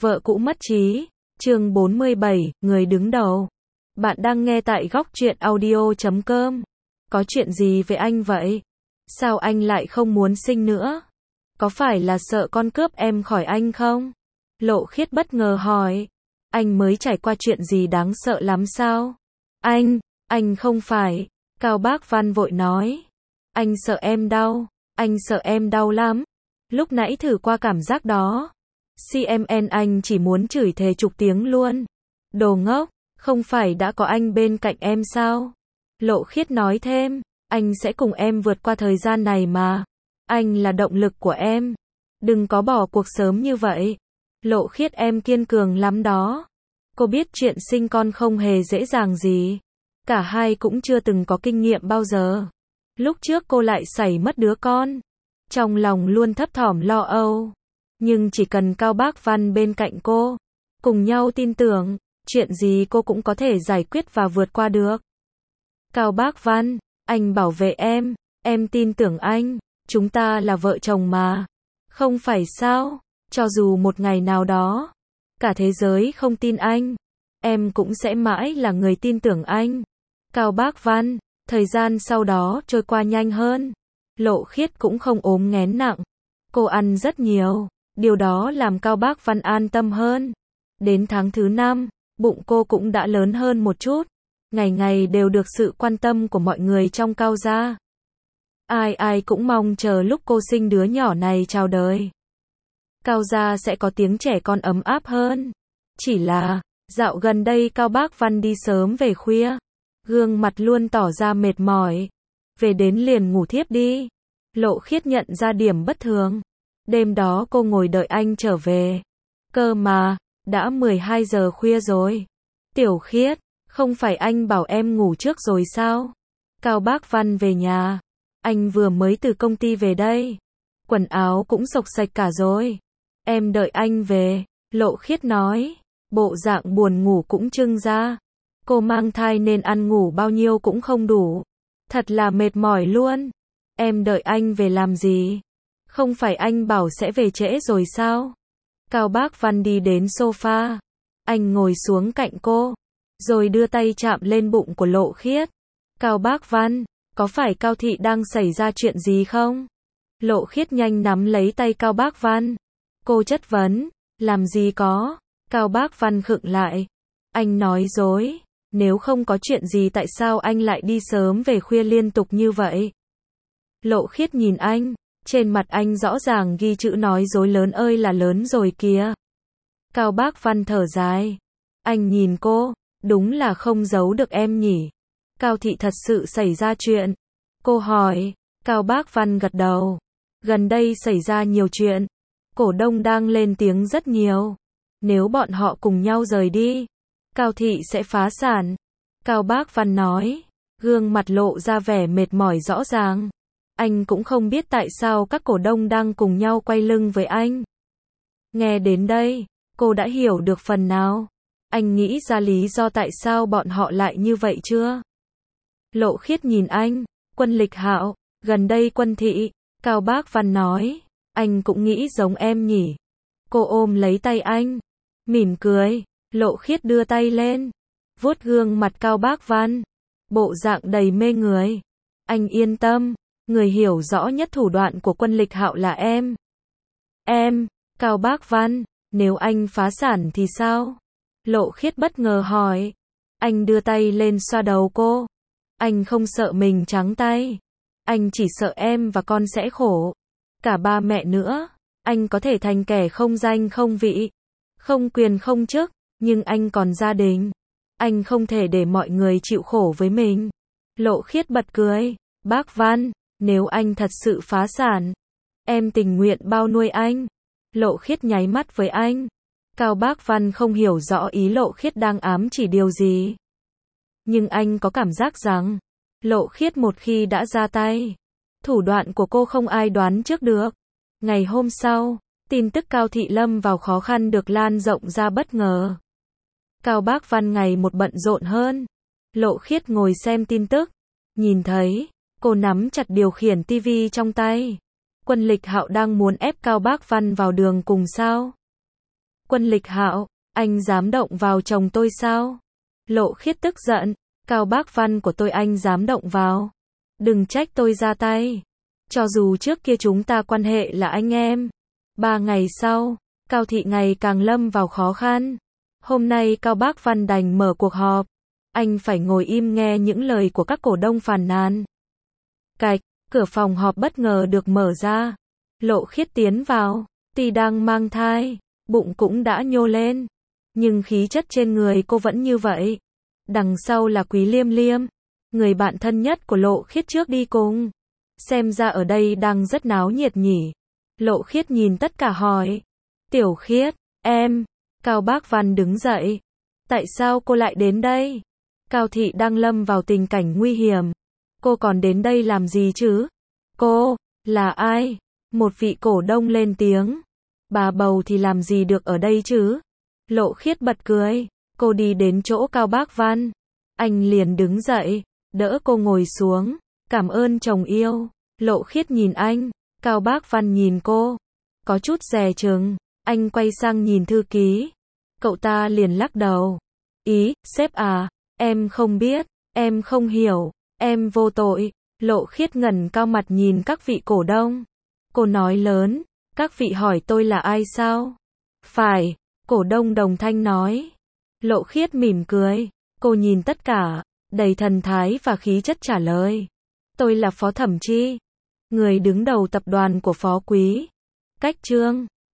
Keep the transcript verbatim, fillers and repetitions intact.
Vợ cũ mất trí, chương bốn mươi bảy, người đứng đầu. Bạn đang nghe tại góc truyện audio chấm com. Có chuyện gì với anh vậy? Sao anh lại không muốn sinh nữa? Có phải là sợ con cướp em khỏi anh không? Lộ Khiết bất ngờ hỏi. Anh mới trải qua chuyện gì đáng sợ lắm sao? Anh, anh không phải. Cao Bác Văn vội nói. Anh sợ em đau, anh sợ em đau lắm. Lúc nãy thử qua cảm giác đó. xê em en anh chỉ muốn chửi thề chục tiếng luôn. Đồ ngốc, không phải đã có anh bên cạnh em sao? Lộ Khiết nói thêm, anh sẽ cùng em vượt qua thời gian này mà. Anh là động lực của em. Đừng có bỏ cuộc sớm như vậy. Lộ Khiết em kiên cường lắm đó. Cô biết chuyện sinh con không hề dễ dàng gì. Cả hai cũng chưa từng có kinh nghiệm bao giờ. Lúc trước cô lại xảy mất đứa con. Trong lòng luôn thấp thỏm lo âu. Nhưng chỉ cần Cao Bác Văn bên cạnh cô, cùng nhau tin tưởng, chuyện gì cô cũng có thể giải quyết và vượt qua được. Cao Bác Văn, anh bảo vệ em, em tin tưởng anh, chúng ta là vợ chồng mà. Không phải sao, cho dù một ngày nào đó, cả thế giới không tin anh, em cũng sẽ mãi là người tin tưởng anh. Cao Bác Văn, thời gian sau đó trôi qua nhanh hơn. Lộ Khiết cũng không ốm nghén nặng. Cô ăn rất nhiều. Điều đó làm Cao Bác Văn an tâm hơn. Đến tháng thứ năm, bụng cô cũng đã lớn hơn một chút. Ngày ngày đều được sự quan tâm của mọi người trong Cao gia. Ai ai cũng mong chờ lúc cô sinh đứa nhỏ này chào đời. Cao gia sẽ có tiếng trẻ con ấm áp hơn. Chỉ là, dạo gần đây Cao Bác Văn đi sớm về khuya. Gương mặt luôn tỏ ra mệt mỏi. Về đến liền ngủ thiếp đi. Lộ Khiết nhận ra điểm bất thường. Đêm đó cô ngồi đợi anh trở về. Cơ mà, đã mười hai giờ khuya rồi. Tiểu Khiết, không phải anh bảo em ngủ trước rồi sao? Cao Bác Văn về nhà. Anh vừa mới từ công ty về đây. Quần áo cũng xộc xạch cả rồi. Em đợi anh về, Lộ Khiết nói. Bộ dạng buồn ngủ cũng trưng ra. Cô mang thai nên ăn ngủ bao nhiêu cũng không đủ. Thật là mệt mỏi luôn. Em đợi anh về làm gì? Không phải anh bảo sẽ về trễ rồi sao? Cao Bác Văn đi đến sofa. Anh ngồi xuống cạnh cô. Rồi đưa tay chạm lên bụng của Lộ Khiết. Cao Bác Văn, có phải Cao Thị đang xảy ra chuyện gì không? Lộ Khiết nhanh nắm lấy tay Cao Bác Văn. Cô chất vấn, làm gì có? Cao Bác Văn khựng lại. Anh nói dối. Nếu không có chuyện gì tại sao anh lại đi sớm về khuya liên tục như vậy? Lộ Khiết nhìn anh. Trên mặt anh rõ ràng ghi chữ nói dối lớn ơi là lớn rồi kìa. Cao Bác Văn thở dài. Anh nhìn cô, đúng là không giấu được em nhỉ. Cao Thị thật sự xảy ra chuyện. Cô hỏi. Cao Bác Văn gật đầu. Gần đây xảy ra nhiều chuyện. Cổ đông đang lên tiếng rất nhiều. Nếu bọn họ cùng nhau rời đi, Cao Thị sẽ phá sản. Cao Bác Văn nói. Gương mặt lộ ra vẻ mệt mỏi rõ ràng. Anh cũng không biết tại sao các cổ đông đang cùng nhau quay lưng với anh. Nghe đến đây, cô đã hiểu được phần nào. Anh nghĩ ra lý do tại sao bọn họ lại như vậy chưa? Lộ Khiết nhìn anh. Quân Lịch Hạo, gần đây Quân Thị. Cao Bác Văn nói. Anh cũng nghĩ giống em nhỉ. Cô ôm lấy tay anh. Mỉm cười. Lộ Khiết đưa tay lên. Vuốt gương mặt Cao Bác Văn. Bộ dạng đầy mê người. Anh yên tâm. Người hiểu rõ nhất thủ đoạn của Quân Lịch Hạo là em. Em, Cao Bác Văn, nếu anh phá sản thì sao? Lộ Khiết bất ngờ hỏi. Anh đưa tay lên xoa đầu cô. Anh không sợ mình trắng tay. Anh chỉ sợ em và con sẽ khổ. Cả ba mẹ nữa. Anh có thể thành kẻ không danh không vị. Không quyền không chức. Nhưng anh còn gia đình. Anh không thể để mọi người chịu khổ với mình. Lộ Khiết bật cười. Bác Văn, nếu anh thật sự phá sản, em tình nguyện bao nuôi anh. Lộ Khiết nháy mắt với anh. Cao Bác Văn không hiểu rõ ý Lộ Khiết đang ám chỉ điều gì. Nhưng anh có cảm giác rằng, Lộ Khiết một khi đã ra tay, thủ đoạn của cô không ai đoán trước được. Ngày hôm sau, tin tức Cao Thị lâm vào khó khăn được lan rộng ra bất ngờ. Cao Bác Văn ngày một bận rộn hơn. Lộ Khiết ngồi xem tin tức. Nhìn thấy, cô nắm chặt điều khiển tivi trong tay. Quân Lịch Hạo đang muốn ép Cao Bác Văn vào đường cùng sao? Quân Lịch Hạo, anh dám động vào chồng tôi sao? Lộ Khiết tức giận, Cao Bác Văn của tôi anh dám động vào. Đừng trách tôi ra tay. Cho dù trước kia chúng ta quan hệ là anh em. Ba ngày sau, Cao Thị ngày càng lâm vào khó khăn. Hôm nay Cao Bác Văn đành mở cuộc họp. Anh phải ngồi im nghe những lời của các cổ đông phàn nàn. Cạch, cửa phòng họp bất ngờ được mở ra. Lộ Khiết tiến vào, tuy đang mang thai, bụng cũng đã nhô lên. Nhưng khí chất trên người cô vẫn như vậy. Đằng sau là Quý Liêm Liêm, người bạn thân nhất của Lộ Khiết trước đi cùng. Xem ra ở đây đang rất náo nhiệt nhỉ. Lộ Khiết nhìn tất cả hỏi. Tiểu Khiết, em. Cao Bác Văn đứng dậy. Tại sao cô lại đến đây? Cao Thị đang lâm vào tình cảnh nguy hiểm. Cô còn đến đây làm gì chứ? Cô, là ai? Một vị cổ đông lên tiếng. Bà bầu thì làm gì được ở đây chứ? Lộ Khiết bật cười. Cô đi đến chỗ Cao Bác Văn. Anh liền đứng dậy, đỡ cô ngồi xuống. Cảm ơn chồng yêu. Lộ Khiết nhìn anh. Cao Bác Văn nhìn cô. Có chút dè chừng. Anh quay sang nhìn thư ký. Cậu ta liền lắc đầu. Ý, sếp à, em không biết, em không hiểu, em vô tội. Lộ Khiết ngẩng cao mặt nhìn các vị cổ đông. Cô nói lớn, các vị hỏi tôi là ai sao? Phải, cổ đông đồng thanh nói. Lộ Khiết mỉm cười, cô nhìn tất cả, đầy thần thái và khí chất trả lời. Tôi là Phó Thẩm Chi, người đứng đầu tập đoàn của Phó Quý. Cách Trương.